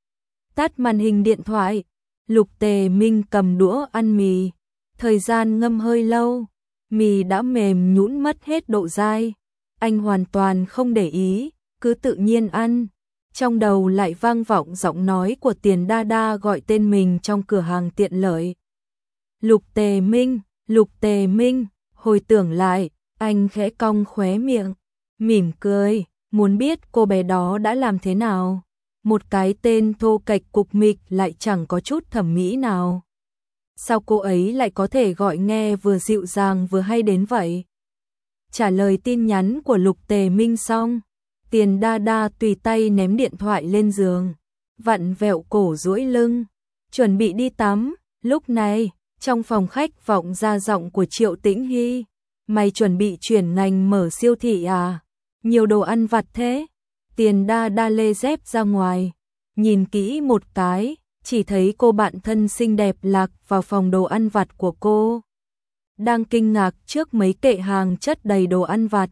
Tắt màn hình điện thoại, Lục Tề Minh cầm đũa ăn mì. Thời gian ngâm hơi lâu, mì đã mềm nhũn mất hết độ dai. Anh hoàn toàn không để ý, cứ tự nhiên ăn. Trong đầu lại vang vọng giọng nói của Tiền Đa Đa gọi tên mình trong cửa hàng tiện lợi. Lục Tề Minh, Lục Tề Minh, hồi tưởng lại, anh khẽ cong khóe miệng, mỉm cười, muốn biết cô bé đó đã làm thế nào. Một cái tên thô kệch cục mịch lại chẳng có chút thẩm mỹ nào. Sao cô ấy lại có thể gọi nghe vừa dịu dàng vừa hay đến vậy? Trả lời tin nhắn của Lục Tề Minh xong, Tiền Đa Đa tùy tay ném điện thoại lên giường, vặn vẹo cổ duỗi lưng, chuẩn bị đi tắm. Lúc này, trong phòng khách vọng ra giọng của Triệu Tĩnh Hy, mày chuẩn bị chuyển ngành mở siêu thị à? Nhiều đồ ăn vặt thế. Tiền Đa Đa lê dép ra ngoài, nhìn kỹ một cái, chỉ thấy cô bạn thân xinh đẹp lạc vào phòng đồ ăn vặt của cô. Đang kinh ngạc trước mấy kệ hàng chất đầy đồ ăn vặt.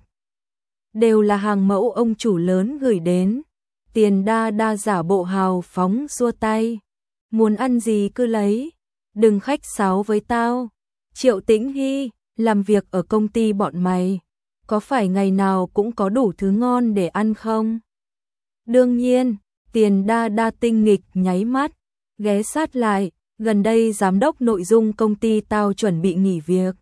Đều là hàng mẫu ông chủ lớn gửi đến. Tiền Đa Đa giả bộ hào phóng xua tay. Muốn ăn gì cứ lấy, đừng khách sáo với tao. Triệu Tĩnh Hy, làm việc ở công ty bọn mày, có phải ngày nào cũng có đủ thứ ngon để ăn không? Đương nhiên. Tiền Đa Đa tinh nghịch nháy mắt, ghé sát lại, gần đây giám đốc nội dung công ty tao chuẩn bị nghỉ việc.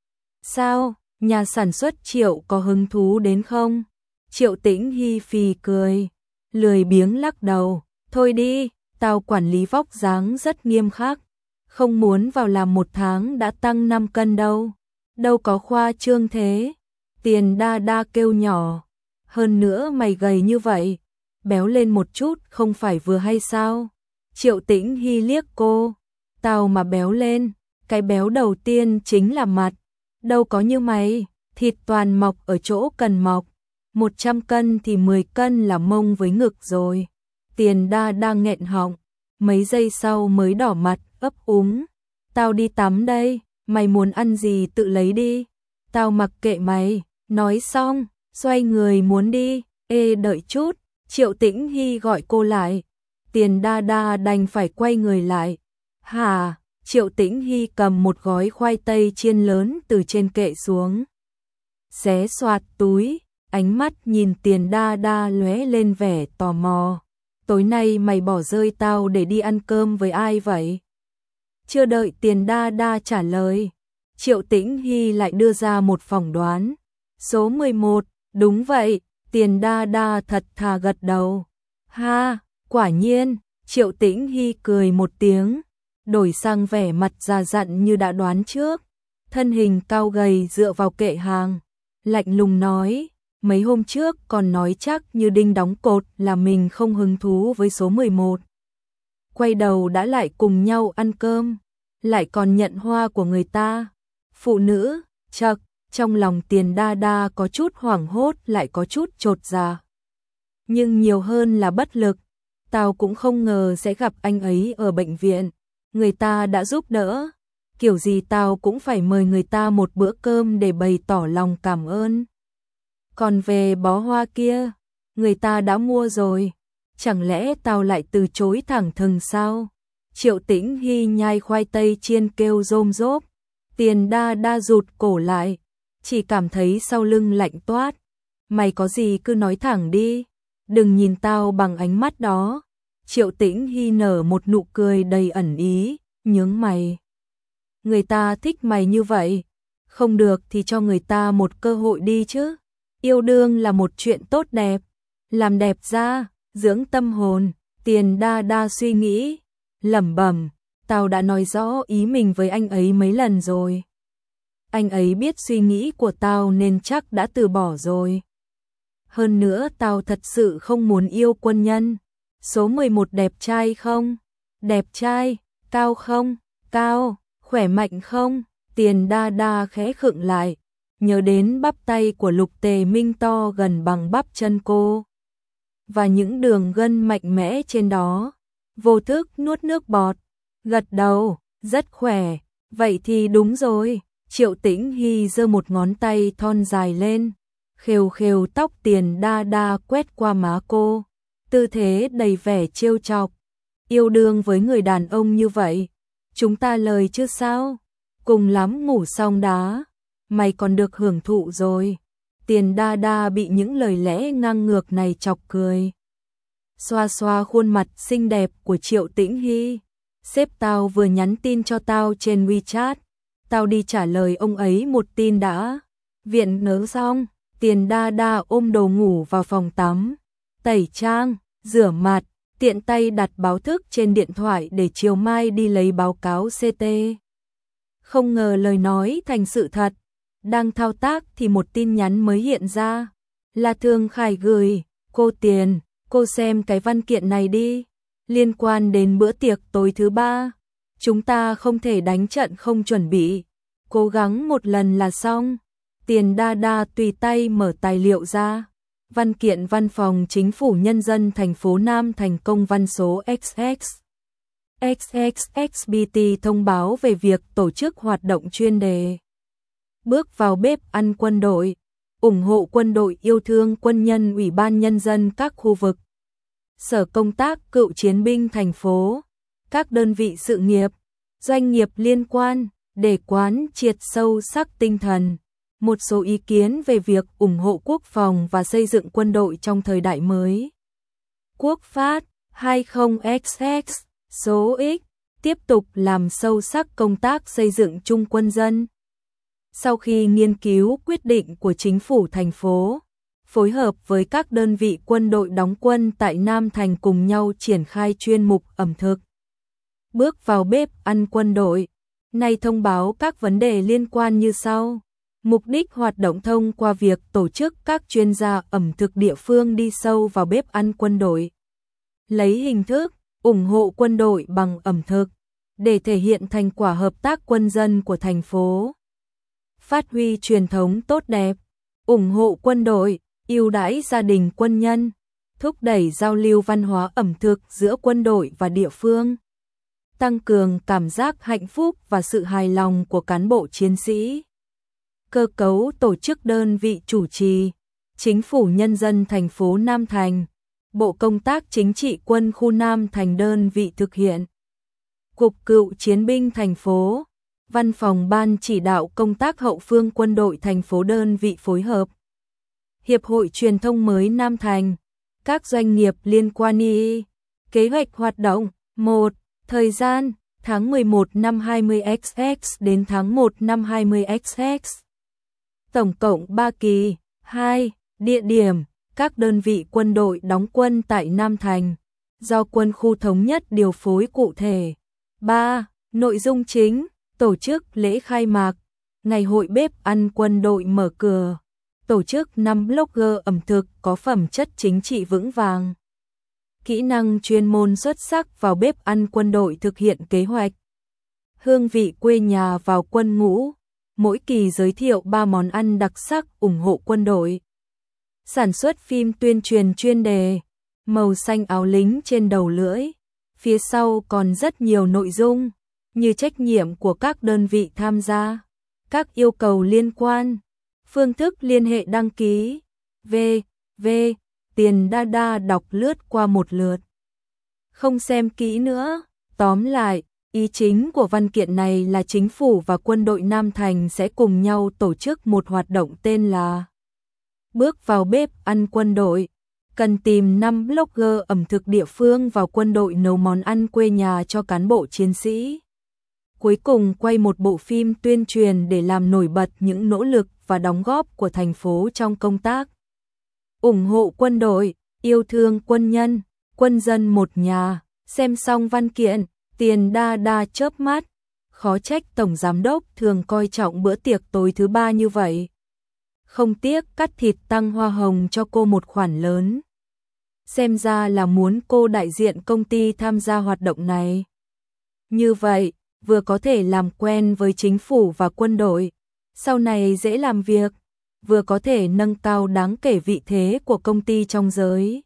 Sao, nhà sản xuất Triệu có hứng thú đến không? Triệu Tĩnh Hy phì cười, lười biếng lắc đầu, thôi đi, tao quản lý vóc dáng rất nghiêm khắc, không muốn vào làm một tháng đã tăng năm cân đâu, đâu có khoa trương thế. Tiền Đa Đa kêu nhỏ, hơn nữa mày gầy như vậy, béo lên một chút không phải vừa hay sao? Triệu Tĩnh Hy liếc cô, tao mà béo lên, cái béo đầu tiên chính là mặt, đâu có như mày, thịt toàn mọc ở chỗ cần mọc, một trăm cân thì mười cân là mông với ngực rồi. Tiền Đa Đa nghẹn họng, mấy giây sau mới đỏ mặt, ấp úng, tao đi tắm đây, mày muốn ăn gì tự lấy đi, tao mặc kệ mày. Nói xong, xoay người muốn đi. Ê đợi chút, Triệu Tĩnh Hy gọi cô lại. Tiền Đa Đa đành phải quay người lại. Hả? Triệu Tĩnh Hy cầm một gói khoai tây chiên lớn từ trên kệ xuống, xé xoạt túi, ánh mắt nhìn Tiền Đa Đa lóe lên vẻ tò mò. Tối nay mày bỏ rơi tao để đi ăn cơm với ai vậy? Chưa đợi Tiền Đa Đa trả lời, Triệu Tĩnh Hy lại đưa ra một phỏng đoán. Số mười một, đúng vậy. Tiền Đa Đa thật thà gật đầu. Ha, quả nhiên. Triệu Tĩnh Hy cười một tiếng, đổi sang vẻ mặt già dặn như đã đoán trước. Thân hình cao gầy dựa vào kệ hàng, lạnh lùng nói, mấy hôm trước còn nói chắc như đinh đóng cột là mình không hứng thú với số mười một. Quay đầu đã lại cùng nhau ăn cơm, lại còn nhận hoa của người ta. Phụ nữ, chậc. Trong lòng Tiền Đa Đa có chút hoảng hốt lại có chút chột dạ. Nhưng nhiều hơn là bất lực. Tao cũng không ngờ sẽ gặp anh ấy ở bệnh viện. Người ta đã giúp đỡ. Kiểu gì tao cũng phải mời người ta một bữa cơm để bày tỏ lòng cảm ơn. Còn về bó hoa kia, người ta đã mua rồi. Chẳng lẽ tao lại từ chối thẳng thừng sao? Triệu Tĩnh Hy nhai khoai tây chiên kêu rôm rốp. Tiền Đa Đa rụt cổ lại, chỉ cảm thấy sau lưng lạnh toát. Mày có gì cứ nói thẳng đi, đừng nhìn tao bằng ánh mắt đó. Triệu Tĩnh Hy nở một nụ cười đầy ẩn ý, nhướng mày. Người ta thích mày như vậy, không được thì cho người ta một cơ hội đi chứ. Yêu đương là một chuyện tốt đẹp, làm đẹp da, dưỡng tâm hồn. Tiền Đa Đa suy nghĩ, lẩm bẩm, tao đã nói rõ ý mình với anh ấy mấy lần rồi. Anh ấy biết suy nghĩ của tao nên chắc đã từ bỏ rồi. Hơn nữa tao thật sự không muốn yêu quân nhân. Số mười một đẹp trai không? Đẹp trai. Cao không? Cao. Khỏe mạnh không? Tiền Đa Đa khẽ khựng lại, nhớ đến bắp tay của Lục Tề Minh to gần bằng bắp chân cô, và những đường gân mạnh mẽ trên đó. Vô thức nuốt nước bọt, gật đầu, rất khỏe. Vậy thì đúng rồi. Triệu Tĩnh Hy giơ một ngón tay thon dài lên, khều khều tóc Tiền Đa Đa quét qua má cô, tư thế đầy vẻ trêu chọc. Yêu đương với người đàn ông như vậy, chúng ta lời chứ sao? Cùng lắm ngủ xong đá, mày còn được hưởng thụ rồi. Tiền Đa Đa bị những lời lẽ ngang ngược này chọc cười. Xoa xoa khuôn mặt xinh đẹp của Triệu Tĩnh Hy. Sếp tao vừa nhắn tin cho tao trên WeChat. Tao đi trả lời ông ấy một tin đã. Viện nớ xong, Tiền đa đa ôm đồ ngủ vào phòng tắm, tẩy trang, rửa mặt, tiện tay đặt báo thức trên điện thoại để chiều mai đi lấy báo cáo xê tê. Không ngờ lời nói thành sự thật, đang thao tác thì một tin nhắn mới hiện ra, là Thương Khải gửi, cô Tiền, cô xem cái văn kiện này đi, liên quan đến bữa tiệc tối thứ ba, chúng ta không thể đánh trận không chuẩn bị, cố gắng một lần là xong. Tiền đa đa tùy tay mở tài liệu ra, văn kiện Văn phòng Chính phủ Nhân dân thành phố Nam Thành công văn số X X X X X B T thông báo về việc tổ chức hoạt động chuyên đề. Bước vào bếp ăn quân đội, ủng hộ quân đội, yêu thương quân nhân, Ủy ban Nhân dân các khu vực, Sở Công tác Cựu chiến binh thành phố, các đơn vị sự nghiệp, doanh nghiệp liên quan, để quán triệt sâu sắc tinh thần. Một số ý kiến về việc ủng hộ quốc phòng và xây dựng quân đội trong thời đại mới. Quốc phát hai mươi X X số X tiếp tục làm sâu sắc công tác xây dựng chung quân dân. Sau khi nghiên cứu quyết định của chính phủ thành phố, phối hợp với các đơn vị quân đội đóng quân tại Nam Thành cùng nhau triển khai chuyên mục ẩm thực. Bước vào bếp ăn quân đội, nay thông báo các vấn đề liên quan như sau. Mục đích hoạt động thông qua việc tổ chức các chuyên gia ẩm thực địa phương đi sâu vào bếp ăn quân đội. Lấy hình thức ủng hộ quân đội bằng ẩm thực để thể hiện thành quả hợp tác quân dân của thành phố. Phát huy truyền thống tốt đẹp, ủng hộ quân đội, ưu đãi gia đình quân nhân, thúc đẩy giao lưu văn hóa ẩm thực giữa quân đội và địa phương. Tăng cường cảm giác hạnh phúc và sự hài lòng của cán bộ chiến sĩ. Cơ cấu tổ chức đơn vị chủ trì, Chính phủ Nhân dân thành phố Nam Thành, Bộ Công tác Chính trị Quân khu Nam Thành đơn vị thực hiện. Cục Cựu chiến binh thành phố, Văn phòng Ban chỉ đạo công tác hậu phương quân đội thành phố đơn vị phối hợp. Hiệp hội Truyền thông mới Nam Thành, các doanh nghiệp liên quan y. Kế hoạch hoạt động một. Thời gian tháng mười một năm hai mươi X X đến tháng một năm hai mươi X X. Tổng cộng ba kỳ. hai. Địa điểm, các đơn vị quân đội đóng quân tại Nam Thành, do quân khu thống nhất điều phối cụ thể. ba. Nội dung chính, tổ chức lễ khai mạc, ngày hội bếp ăn quân đội mở cửa, tổ chức năm blogger ẩm thực có phẩm chất chính trị vững vàng, kỹ năng chuyên môn xuất sắc vào bếp ăn quân đội thực hiện kế hoạch. Hương vị quê nhà vào quân ngũ, mỗi kỳ giới thiệu ba món ăn đặc sắc ủng hộ quân đội. Sản xuất phim tuyên truyền chuyên đề, màu xanh áo lính trên đầu lưỡi, phía sau còn rất nhiều nội dung, như trách nhiệm của các đơn vị tham gia, các yêu cầu liên quan, phương thức liên hệ đăng ký, vân vân. Tiền đa đa đọc lướt qua một lượt, không xem kỹ nữa. Tóm lại, ý chính của văn kiện này là chính phủ và quân đội Nam Thành sẽ cùng nhau tổ chức một hoạt động tên là Bước vào bếp ăn quân đội, cần tìm năm blogger ẩm thực địa phương vào quân đội nấu món ăn quê nhà cho cán bộ chiến sĩ. Cuối cùng quay một bộ phim tuyên truyền để làm nổi bật những nỗ lực và đóng góp của thành phố trong công tác ủng hộ quân đội, yêu thương quân nhân, quân dân một nhà. Xem xong văn kiện, Tiền đa đa chớp mắt, khó trách Tổng Giám đốc thường coi trọng bữa tiệc tối thứ ba như vậy. Không tiếc cắt thịt tăng hoa hồng cho cô một khoản lớn. Xem ra là muốn cô đại diện công ty tham gia hoạt động này. Như vậy, vừa có thể làm quen với chính phủ và quân đội, sau này dễ làm việc, vừa có thể nâng cao đáng kể vị thế của công ty trong giới.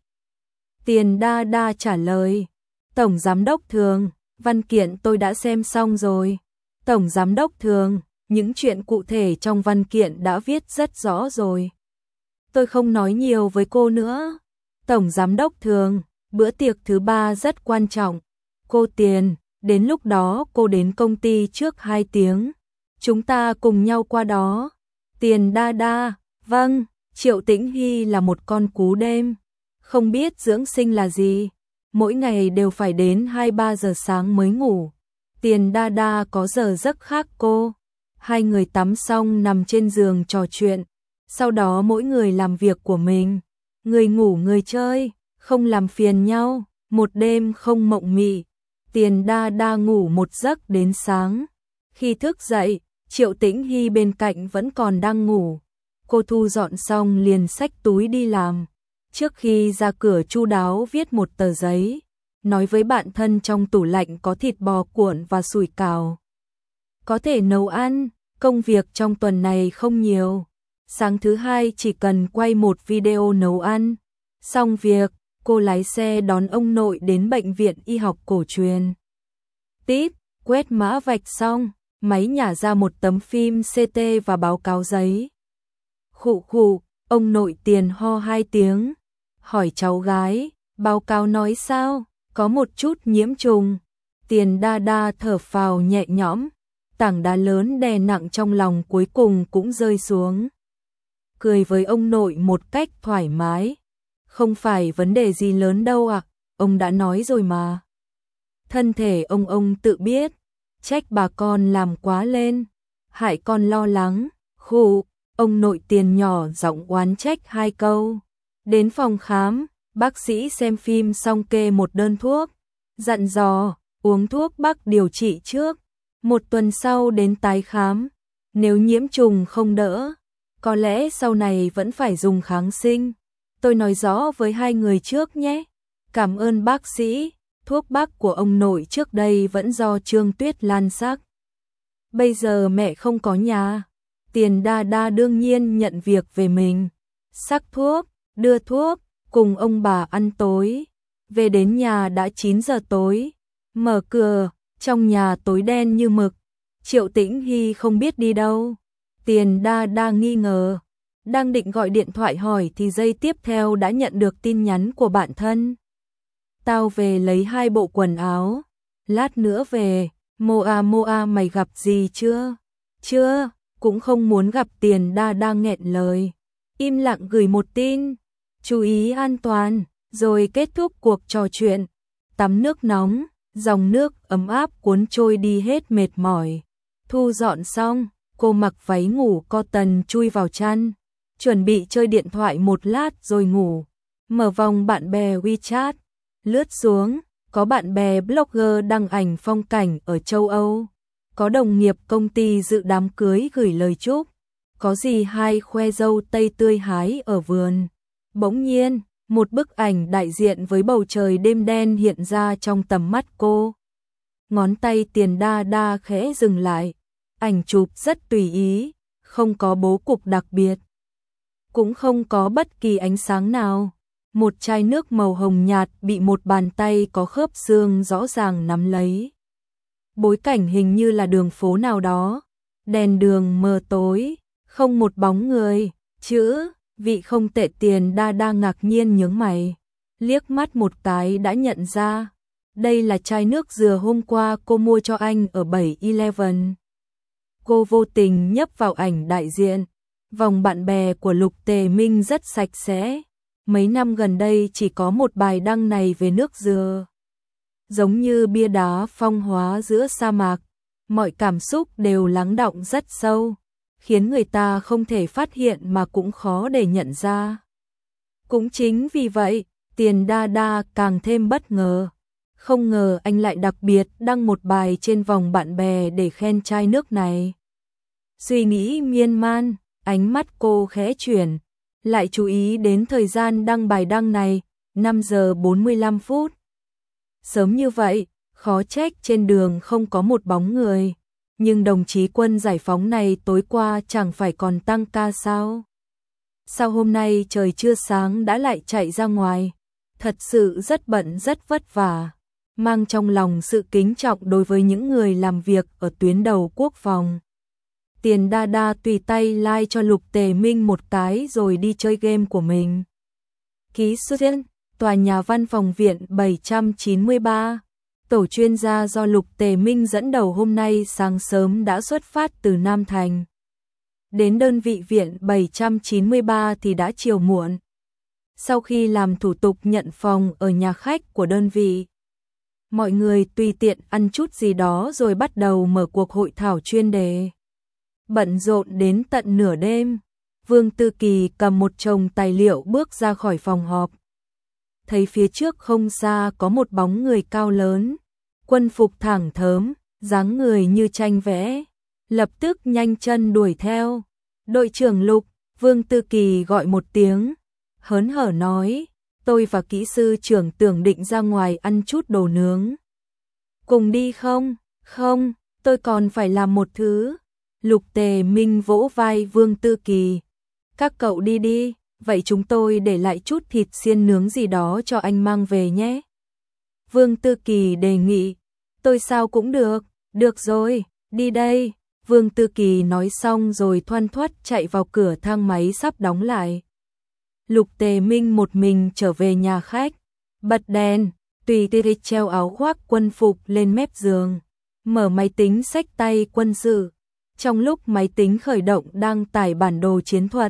Tiền đa đa trả lời, Tổng Giám đốc Thường, văn kiện tôi đã xem xong rồi. Tổng Giám đốc Thường, những chuyện cụ thể trong văn kiện đã viết rất rõ rồi. Tôi không nói nhiều với cô nữa. Tổng Giám đốc Thường, bữa tiệc thứ ba rất quan trọng. Cô Tiền, đến lúc đó cô đến công ty trước hai tiếng. Chúng ta cùng nhau qua đó. Tiền đa đa, vâng. Triệu Tĩnh Hy là một con cú đêm, không biết dưỡng sinh là gì, mỗi ngày đều phải đến hai ba giờ sáng mới ngủ. Tiền đa đa có giờ giấc khác cô. Hai người tắm xong nằm trên giường trò chuyện, Sau đó mỗi người làm việc của mình, người ngủ người chơi, không làm phiền nhau, một đêm không mộng mị. Tiền Đa Đa ngủ một giấc đến sáng. Khi thức dậy, Triệu Tĩnh Hy bên cạnh vẫn còn đang ngủ. Cô thu dọn xong liền xách túi đi làm. Trước khi ra cửa chu đáo viết một tờ giấy, nói với bạn thân trong tủ lạnh có thịt bò cuộn và sủi cảo. Có thể nấu ăn, công việc trong tuần này không nhiều. Sáng thứ hai chỉ cần quay một video nấu ăn. Xong việc, cô lái xe đón ông nội đến bệnh viện y học cổ truyền. Tít, quét mã vạch xong, máy nhả ra một tấm phim xê tê và báo cáo giấy. Khụ khụ, ông nội Tiền ho hai tiếng, hỏi cháu gái, báo cáo nói sao, có một chút nhiễm trùng. Tiền Đa Đa thở phào nhẹ nhõm, tảng đá lớn đè nặng trong lòng cuối cùng cũng rơi xuống. Cười với ông nội một cách thoải mái. Không phải vấn đề gì lớn đâu ạ, à, ông đã nói rồi mà. Thân thể ông ông tự biết, trách bà con làm quá lên, hại con lo lắng, khụ, ông nội Tiền nhỏ giọng oán trách hai câu. Đến phòng khám, bác sĩ xem phim xong kê một đơn thuốc, dặn dò, uống thuốc bắc điều trị trước, một tuần sau đến tái khám, nếu nhiễm trùng không đỡ, có lẽ sau này vẫn phải dùng kháng sinh. Tôi nói rõ với hai người trước nhé. Cảm ơn bác sĩ, thuốc bắc của ông nội trước đây vẫn do Trương Tuyết Lan sắc. Bây giờ mẹ không có nhà, Tiền Đa Đa đương nhiên nhận việc về mình. Sắc thuốc, đưa thuốc, cùng ông bà ăn tối. Về đến nhà đã chín giờ tối, mở cửa, trong nhà tối đen như mực. Triệu Tĩnh Hy không biết đi đâu. Tiền Đa Đa nghi ngờ, đang định gọi điện thoại hỏi thì giây tiếp theo đã nhận được tin nhắn của bạn thân. Tao về lấy hai bộ quần áo, lát nữa về. Moa Moa mày gặp gì chưa? Chưa, cũng không muốn gặp. Tiền Đa Đa nghẹn lời, im lặng gửi một tin, chú ý an toàn, rồi kết thúc cuộc trò chuyện. Tắm nước nóng, dòng nước ấm áp cuốn trôi đi hết mệt mỏi. Thu dọn xong, cô mặc váy ngủ cotton chui vào chăn, chuẩn bị chơi điện thoại một lát rồi ngủ. Mở vòng bạn bè WeChat, lướt xuống, có bạn bè blogger đăng ảnh phong cảnh ở châu Âu, có đồng nghiệp công ty dự đám cưới gửi lời chúc, có dì hai khoe dâu tây tươi hái ở vườn. Bỗng nhiên, một bức ảnh đại diện với bầu trời đêm đen hiện ra trong tầm mắt cô. Ngón tay Tiền Đa Đa khẽ dừng lại, ảnh chụp rất tùy ý, không có bố cục đặc biệt, cũng không có bất kỳ ánh sáng nào. Một chai nước màu hồng nhạt bị một bàn tay có khớp xương rõ ràng nắm lấy. Bối cảnh hình như là đường phố nào đó, đèn đường mờ tối, không một bóng người, chữ, vị không tệ. Tiền Đa Đa ngạc nhiên nhướng mày, liếc mắt một cái đã nhận ra. Đây là chai nước dừa hôm qua cô mua cho anh ở bảy eleven. Cô vô tình nhấp vào ảnh đại diện. Vòng bạn bè của Lục Tề Minh rất sạch sẽ. Mấy năm gần đây chỉ có một bài đăng này về nước dừa. Giống như bia đá phong hóa giữa sa mạc, mọi cảm xúc đều lắng đọng rất sâu, khiến người ta không thể phát hiện mà cũng khó để nhận ra. Cũng chính vì vậy, Tiền Đa Đa càng thêm bất ngờ. Không ngờ anh lại đặc biệt đăng một bài trên vòng bạn bè để khen chai nước này. Suy nghĩ miên man, ánh mắt cô khẽ chuyển, lại chú ý đến thời gian đăng bài đăng này, năm giờ bốn mươi lăm phút. Sớm như vậy, khó trách trên đường không có một bóng người. Nhưng đồng chí quân giải phóng này tối qua chẳng phải còn tăng ca sao? Sao hôm nay trời chưa sáng đã lại chạy ra ngoài? Thật sự rất bận rất vất vả. Mang trong lòng sự kính trọng đối với những người làm việc ở tuyến đầu quốc phòng. Tiền Đa Đa tùy tay like cho Lục Tề Minh một cái rồi đi chơi game của mình. Ký xuất hiện, tòa nhà văn phòng viện bảy trăm chín mươi ba. Tổ chuyên gia do Lục Tề Minh dẫn đầu hôm nay sáng sớm đã xuất phát từ Nam Thành. Đến đơn vị viện bảy trăm chín mươi ba thì đã chiều muộn. Sau khi làm thủ tục nhận phòng ở nhà khách của đơn vị, mọi người tùy tiện ăn chút gì đó rồi bắt đầu mở cuộc hội thảo chuyên đề. Bận rộn đến tận nửa đêm, Vương Tư Kỳ cầm một chồng tài liệu bước ra khỏi phòng họp. Thấy phía trước không xa có một bóng người cao lớn, quân phục thẳng thớm, dáng người như tranh vẽ, lập tức nhanh chân đuổi theo. Đội trưởng Lục, Vương Tư Kỳ gọi một tiếng, hớn hở nói, tôi và kỹ sư trưởng tưởng định ra ngoài ăn chút đồ nướng. Cùng đi không? Không, tôi còn phải làm một thứ. Lục Tề Minh vỗ vai Vương Tư Kỳ. Các cậu đi đi, vậy chúng tôi để lại chút thịt xiên nướng gì đó cho anh mang về nhé. Vương Tư Kỳ đề nghị, tôi sao cũng được, được rồi, đi đây. Vương Tư Kỳ nói xong rồi thoăn thoắt chạy vào cửa thang máy sắp đóng lại. Lục Tề Minh một mình trở về nhà khách, bật đèn, tùy tiện treo áo khoác quân phục lên mép giường, mở máy tính xách tay quân sự. Trong lúc máy tính khởi động đang tải bản đồ chiến thuật,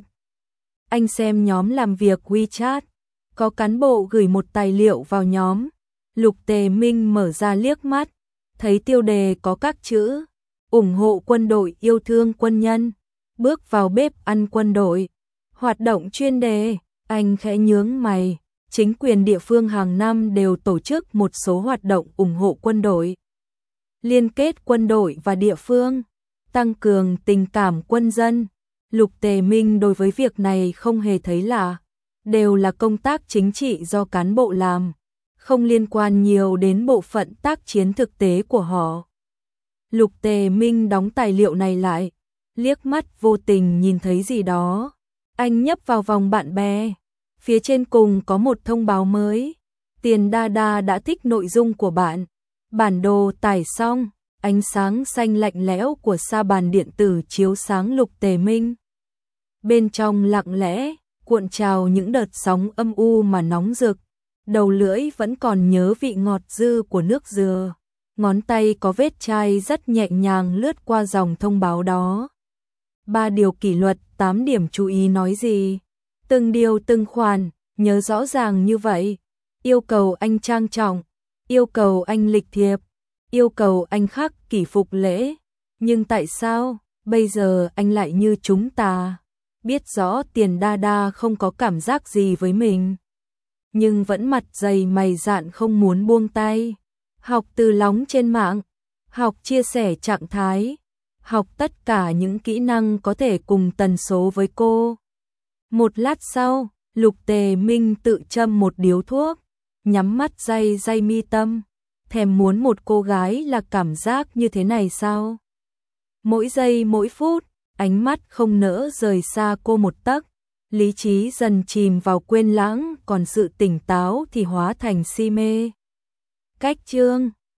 anh xem nhóm làm việc WeChat, có cán bộ gửi một tài liệu vào nhóm. Lục Tề Minh mở ra liếc mắt, thấy tiêu đề có các chữ ủng hộ quân đội, yêu thương quân nhân, bước vào bếp ăn quân đội. Hoạt động chuyên đề, anh khẽ nhướng mày, chính quyền địa phương hàng năm đều tổ chức một số hoạt động ủng hộ quân đội, liên kết quân đội và địa phương, tăng cường tình cảm quân dân. Lục Tề Minh đối với việc này không hề thấy lạ, đều là công tác chính trị do cán bộ làm, không liên quan nhiều đến bộ phận tác chiến thực tế của họ. Lục Tề Minh đóng tài liệu này lại, liếc mắt vô tình nhìn thấy gì đó. Anh nhấp vào vòng bạn bè, phía trên cùng có một thông báo mới. Tiền Đa Đa đã thích nội dung của bạn. Bản đồ tải xong, ánh sáng xanh lạnh lẽo của sa bàn điện tử chiếu sáng Lục Tề Minh. Bên trong lặng lẽ, cuộn trào những đợt sóng âm u mà nóng rực. Đầu lưỡi vẫn còn nhớ vị ngọt dư của nước dừa. Ngón tay có vết chai rất nhẹ nhàng lướt qua dòng thông báo đó. Ba điều kỷ luật, tám điểm chú ý nói gì? Từng điều từng khoản, nhớ rõ ràng như vậy. Yêu cầu anh trang trọng, yêu cầu anh lịch thiệp, yêu cầu anh khắc kỷ phục lễ. Nhưng tại sao, bây giờ anh lại như chúng ta? Biết rõ Tiền Đa Đa không có cảm giác gì với mình, nhưng vẫn mặt dày mày dạn không muốn buông tay. Học từ lóng trên mạng, học chia sẻ trạng thái, học tất cả những kỹ năng có thể cùng tần số với cô. Một lát sau, Lục Tề Minh tự châm một điếu thuốc, nhắm mắt day day mi tâm. Thèm muốn một cô gái là cảm giác như thế này sao? Mỗi giây mỗi phút, ánh mắt không nỡ rời xa cô một tấc. Lý trí dần chìm vào quên lãng, còn sự tỉnh táo thì hóa thành si mê. Cách chương